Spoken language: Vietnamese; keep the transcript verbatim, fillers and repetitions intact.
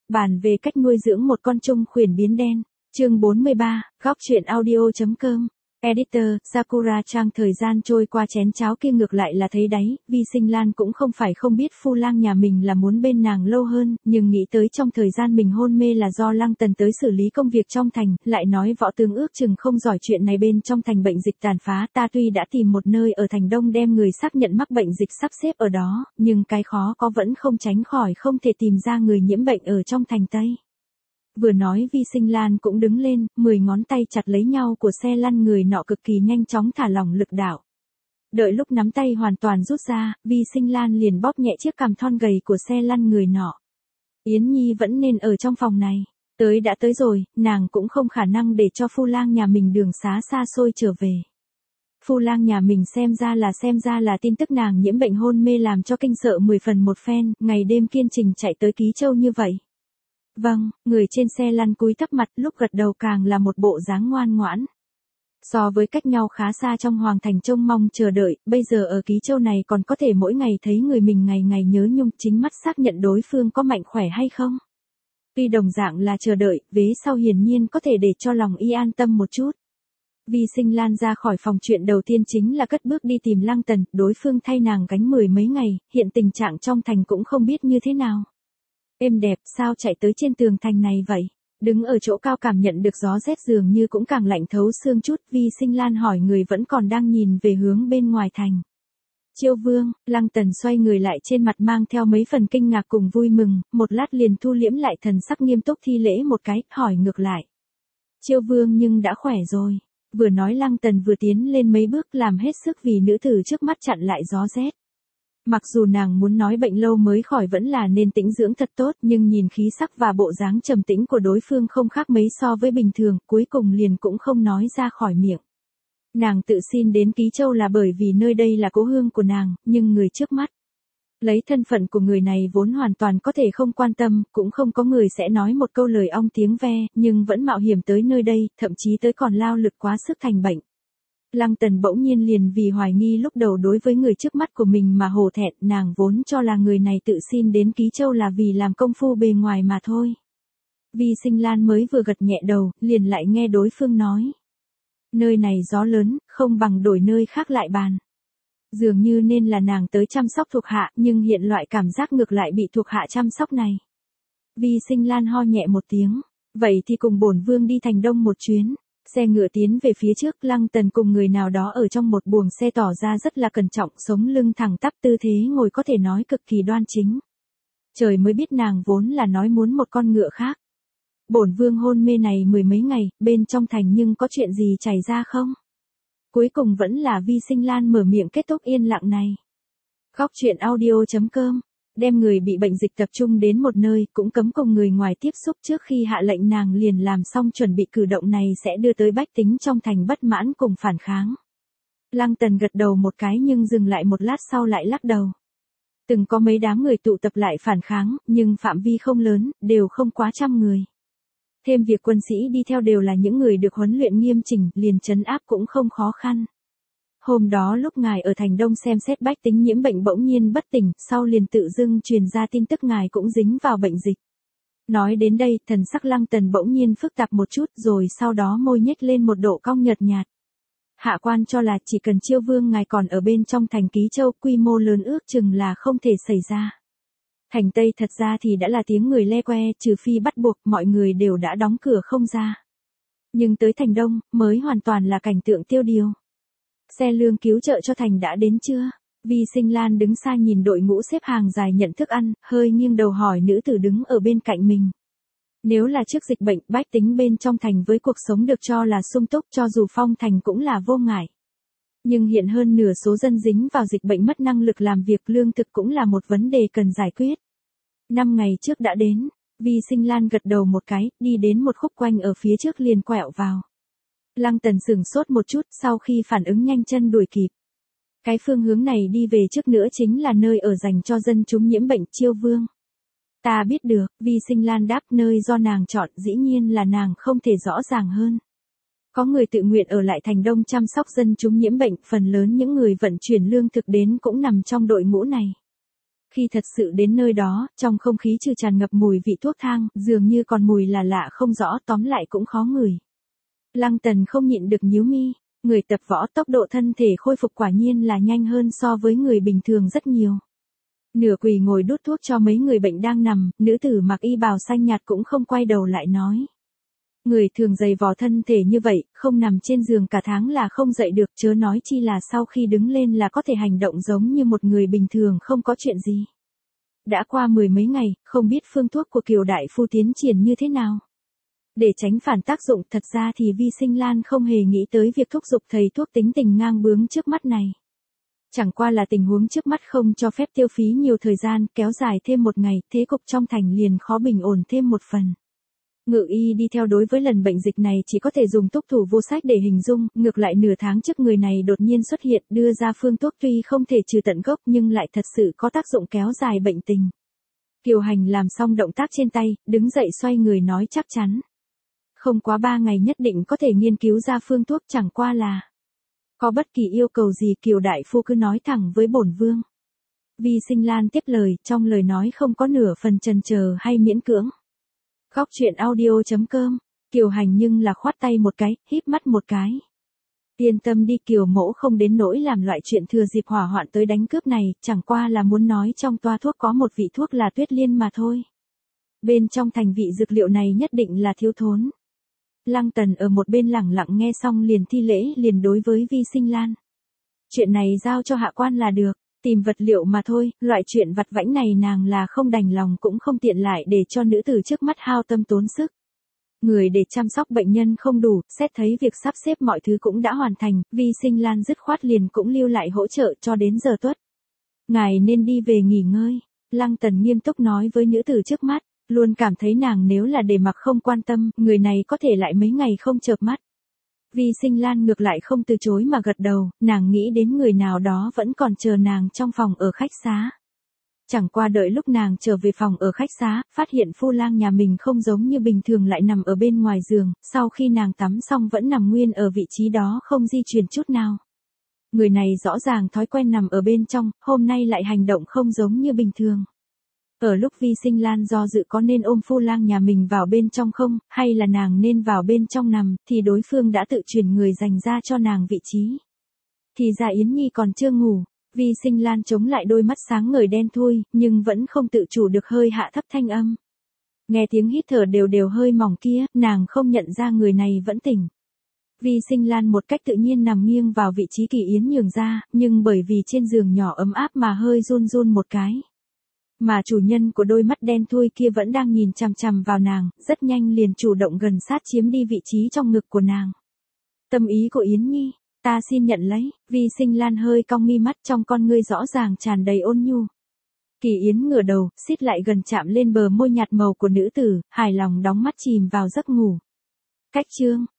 Bàn về cách nuôi dưỡng một con trung khuyển biến đen. Chương bốn mươi ba, góc truyện audio.com. Editor, Sakura-chan. Thời gian trôi qua chén cháo kia ngược lại là thấy đáy, Vi Sinh Lan cũng không phải không biết Phu Lang nhà mình là muốn bên nàng lâu hơn, nhưng nghĩ tới trong thời gian mình hôn mê là do Lăng Tần tới xử lý công việc trong thành, lại nói võ tướng ước chừng không giỏi chuyện này bên trong thành bệnh dịch tàn phá, ta tuy đã tìm một nơi ở thành Đông đem người xác nhận mắc bệnh dịch sắp xếp ở đó, nhưng cái khó có vẫn không tránh khỏi không thể tìm ra người nhiễm bệnh ở trong thành Tây. Vừa nói Vi Sinh Lan cũng đứng lên, mười ngón tay chặt lấy nhau của xe lăn người nọ cực kỳ nhanh chóng thả lỏng lực đạo. Đợi lúc nắm tay hoàn toàn rút ra, Vi Sinh Lan liền bóp nhẹ chiếc cằm thon gầy của xe lăn người nọ. Yến Nhi vẫn nên ở trong phòng này, tới đã tới rồi, nàng cũng không khả năng để cho Phu Lang nhà mình đường xá xa xôi trở về. Phu Lang nhà mình xem ra là xem ra là tin tức nàng nhiễm bệnh hôn mê làm cho kinh sợ mười phần một phen, ngày đêm kiên trình chạy tới Ký Châu như vậy. Vâng, người trên xe lăn cúi thấp mặt lúc gật đầu càng là một bộ dáng ngoan ngoãn. So với cách nhau khá xa trong hoàng thành trông mong chờ đợi, bây giờ ở Ký Châu này còn có thể mỗi ngày thấy người mình ngày ngày nhớ nhung chính mắt xác nhận đối phương có mạnh khỏe hay không. Tuy đồng dạng là chờ đợi, vế sau hiển nhiên có thể để cho lòng y an tâm một chút. Vi Sinh Lan ra khỏi phòng chuyện đầu tiên chính là cất bước đi tìm Lăng Tần, đối phương thay nàng gánh mười mấy ngày, hiện tình trạng trong thành cũng không biết như thế nào. Êm đẹp, sao chạy tới trên tường thành này vậy? Đứng ở chỗ cao cảm nhận được gió rét dường như cũng càng lạnh thấu xương chút, Vi Sinh Lan hỏi người vẫn còn đang nhìn về hướng bên ngoài thành. Chiêu Vương, Lăng Tần xoay người lại trên mặt mang theo mấy phần kinh ngạc cùng vui mừng, một lát liền thu liễm lại thần sắc nghiêm túc thi lễ một cái, hỏi ngược lại. Chiêu Vương nhưng đã khỏe rồi. Vừa nói Lăng Tần vừa tiến lên mấy bước làm hết sức vì nữ tử trước mắt chặn lại gió rét. Mặc dù nàng muốn nói bệnh lâu mới khỏi vẫn là nên tĩnh dưỡng thật tốt, nhưng nhìn khí sắc và bộ dáng trầm tĩnh của đối phương không khác mấy so với bình thường, cuối cùng liền cũng không nói ra khỏi miệng. Nàng tự xin đến Ký Châu là bởi vì nơi đây là cố hương của nàng, nhưng người trước mắt. Lấy thân phận của người này vốn hoàn toàn có thể không quan tâm, cũng không có người sẽ nói một câu lời ong tiếng ve, nhưng vẫn mạo hiểm tới nơi đây, thậm chí tới còn lao lực quá sức thành bệnh. Lăng Tần bỗng nhiên liền vì hoài nghi lúc đầu đối với người trước mắt của mình mà hổ thẹn, nàng vốn cho là người này tự xin đến Ký Châu là vì làm công phu bề ngoài mà thôi. Vi Sinh Lan mới vừa gật nhẹ đầu, liền lại nghe đối phương nói. Nơi này gió lớn, không bằng đổi nơi khác lại bàn. Dường như nên là nàng tới chăm sóc thuộc hạ, nhưng hiện loại cảm giác ngược lại bị thuộc hạ chăm sóc này. Vi Sinh Lan ho nhẹ một tiếng, vậy thì cùng bổn vương đi thành Đông một chuyến. Xe ngựa tiến về phía trước, Lăng Tần cùng người nào đó ở trong một buồng xe tỏ ra rất là cẩn trọng, sống lưng thẳng tắp, tư thế ngồi có thể nói cực kỳ đoan chính. Trời mới biết nàng vốn là nói muốn một con ngựa khác. Bổn vương hôn mê này mười mấy ngày, bên trong thành nhưng có chuyện gì chảy ra không? Cuối cùng vẫn là Vi Sinh Lan mở miệng kết thúc yên lặng này. Góc truyện audio.com. Đem người bị bệnh dịch tập trung đến một nơi, cũng cấm cùng người ngoài tiếp xúc trước khi hạ lệnh nàng liền làm xong chuẩn bị cử động này sẽ đưa tới bách tính trong thành bất mãn cùng phản kháng. Lăng Tần gật đầu một cái nhưng dừng lại một lát sau lại lắc đầu. Từng có mấy đám người tụ tập lại phản kháng, nhưng phạm vi không lớn, đều không quá trăm người. Thêm việc quân sĩ đi theo đều là những người được huấn luyện nghiêm chỉnh, liền trấn áp cũng không khó khăn. Hôm đó lúc ngài ở thành Đông xem xét bách tính nhiễm bệnh bỗng nhiên bất tỉnh, sau liền tự dưng truyền ra tin tức ngài cũng dính vào bệnh dịch. Nói đến đây, thần sắc Lăng Tần bỗng nhiên phức tạp một chút rồi sau đó môi nhếch lên một độ cong nhợt nhạt. Hạ quan cho là chỉ cần Chiêu Vương ngài còn ở bên trong thành Ký Châu, quy mô lớn ước chừng là không thể xảy ra. Thành Tây thật ra thì đã là tiếng người le que, trừ phi bắt buộc, mọi người đều đã đóng cửa không ra. Nhưng tới thành Đông, mới hoàn toàn là cảnh tượng tiêu điều. Xe lương cứu trợ cho thành đã đến chưa? Vi Sinh Lan đứng xa nhìn đội ngũ xếp hàng dài nhận thức ăn, hơi nghiêng đầu hỏi nữ tử đứng ở bên cạnh mình. Nếu là trước dịch bệnh, bách tính bên trong thành với cuộc sống được cho là sung túc, cho dù phong thành cũng là vô ngại. Nhưng hiện hơn nửa số dân dính vào dịch bệnh mất năng lực làm việc, lương thực cũng là một vấn đề cần giải quyết. Năm ngày trước đã đến, Vi Sinh Lan gật đầu một cái, đi đến một khúc quanh ở phía trước liền quẹo vào. Lăng Tần sửng sốt một chút, sau khi phản ứng nhanh chân đuổi kịp. Cái phương hướng này đi về trước nữa chính là nơi ở dành cho dân chúng nhiễm bệnh Chiêu Vương. Ta biết được, Vi Sinh Lan đáp, nơi do nàng chọn dĩ nhiên là nàng không thể rõ ràng hơn. Có người tự nguyện ở lại thành Đông chăm sóc dân chúng nhiễm bệnh, phần lớn những người vận chuyển lương thực đến cũng nằm trong đội ngũ này. Khi thật sự đến nơi đó, trong không khí trừ tràn ngập mùi vị thuốc thang, dường như còn mùi là lạ không rõ, tóm lại cũng khó ngửi. Lăng Tần không nhịn được nhíu mi, người tập võ tốc độ thân thể khôi phục quả nhiên là nhanh hơn so với người bình thường rất nhiều. Nửa quỳ ngồi đút thuốc cho mấy người bệnh đang nằm, nữ tử mặc y bào xanh nhạt cũng không quay đầu lại nói. Người thường dày vò thân thể như vậy, không nằm trên giường cả tháng là không dậy được, chớ nói chi là sau khi đứng lên là có thể hành động giống như một người bình thường không có chuyện gì. Đã qua mười mấy ngày, không biết phương thuốc của Kiều đại phu tiến triển như thế nào. Để tránh phản tác dụng, thật ra thì Vi Sinh Lan không hề nghĩ tới việc thúc giục thầy thuốc tính tình ngang bướng trước mắt này. Chẳng qua là tình huống trước mắt không cho phép tiêu phí nhiều thời gian, kéo dài thêm một ngày, thế cục trong thành liền khó bình ổn thêm một phần. Ngự y đi theo đối với lần bệnh dịch này chỉ có thể dùng túc thủ vô sách để hình dung, ngược lại nửa tháng trước người này đột nhiên xuất hiện đưa ra phương thuốc tuy không thể trừ tận gốc nhưng lại thật sự có tác dụng kéo dài bệnh tình. Kiều Hành làm xong động tác trên tay, đứng dậy xoay người nói chắc chắn. Không quá ba ngày nhất định có thể nghiên cứu ra phương thuốc, chẳng qua là. Có bất kỳ yêu cầu gì Kiều đại phu cứ nói thẳng với bổn vương. Vi Sinh Lan tiếp lời, trong lời nói không có nửa phần chần chờ hay miễn cưỡng. Góc truyện audio chấm com, Kiều Hành nhưng là khoát tay một cái, híp mắt một cái. Yên tâm đi, Kiều mỗ không đến nỗi làm loại chuyện thừa dịp hỏa hoạn tới đánh cướp này, chẳng qua là muốn nói trong toa thuốc có một vị thuốc là Tuyết Liên mà thôi. Bên trong thành vị dược liệu này nhất định là thiếu thốn. Lăng Tần ở một bên lẳng lặng nghe xong liền thi lễ liền đối với Vi Sinh Lan. Chuyện này giao cho hạ quan là được, tìm vật liệu mà thôi, loại chuyện vặt vãnh này nàng là không đành lòng cũng không tiện lại để cho nữ tử trước mắt hao tâm tốn sức. Người để chăm sóc bệnh nhân không đủ, xét thấy việc sắp xếp mọi thứ cũng đã hoàn thành, Vi Sinh Lan dứt khoát liền cũng lưu lại hỗ trợ cho đến giờ tuất. Ngài nên đi về nghỉ ngơi, Lăng Tần nghiêm túc nói với nữ tử trước mắt. Luôn cảm thấy nàng nếu là để mặc không quan tâm, người này có thể lại mấy ngày không chợp mắt. Vi Sinh Lan ngược lại không từ chối mà gật đầu, nàng nghĩ đến người nào đó vẫn còn chờ nàng trong phòng ở khách xá. Chẳng qua đợi lúc nàng trở về phòng ở khách xá, phát hiện phu lang nhà mình không giống như bình thường lại nằm ở bên ngoài giường, sau khi nàng tắm xong vẫn nằm nguyên ở vị trí đó không di chuyển chút nào. Người này rõ ràng thói quen nằm ở bên trong, hôm nay lại hành động không giống như bình thường. Ở lúc Vi Sinh Lan do dự có nên ôm phu lang nhà mình vào bên trong không, hay là nàng nên vào bên trong nằm, thì đối phương đã tự chuyển người dành ra cho nàng vị trí. Thì ra Yến Nhi còn chưa ngủ, Vi Sinh Lan chống lại đôi mắt sáng ngời đen thui, nhưng vẫn không tự chủ được hơi hạ thấp thanh âm. Nghe tiếng hít thở đều đều hơi mỏng kia, nàng không nhận ra người này vẫn tỉnh. Vi Sinh Lan một cách tự nhiên nằm nghiêng vào vị trí Kỳ Yến nhường ra, nhưng bởi vì trên giường nhỏ ấm áp mà hơi run run một cái. Mà chủ nhân của đôi mắt đen thui kia vẫn đang nhìn chằm chằm vào nàng, rất nhanh liền chủ động gần sát chiếm đi vị trí trong ngực của nàng. Tâm ý của Yến Nhi, ta xin nhận lấy, Vi Sinh Lan hơi cong mi mắt trong con ngươi rõ ràng tràn đầy ôn nhu. Kỳ Yến ngửa đầu, xít lại gần chạm lên bờ môi nhạt màu của nữ tử, hài lòng đóng mắt chìm vào giấc ngủ. Cách chương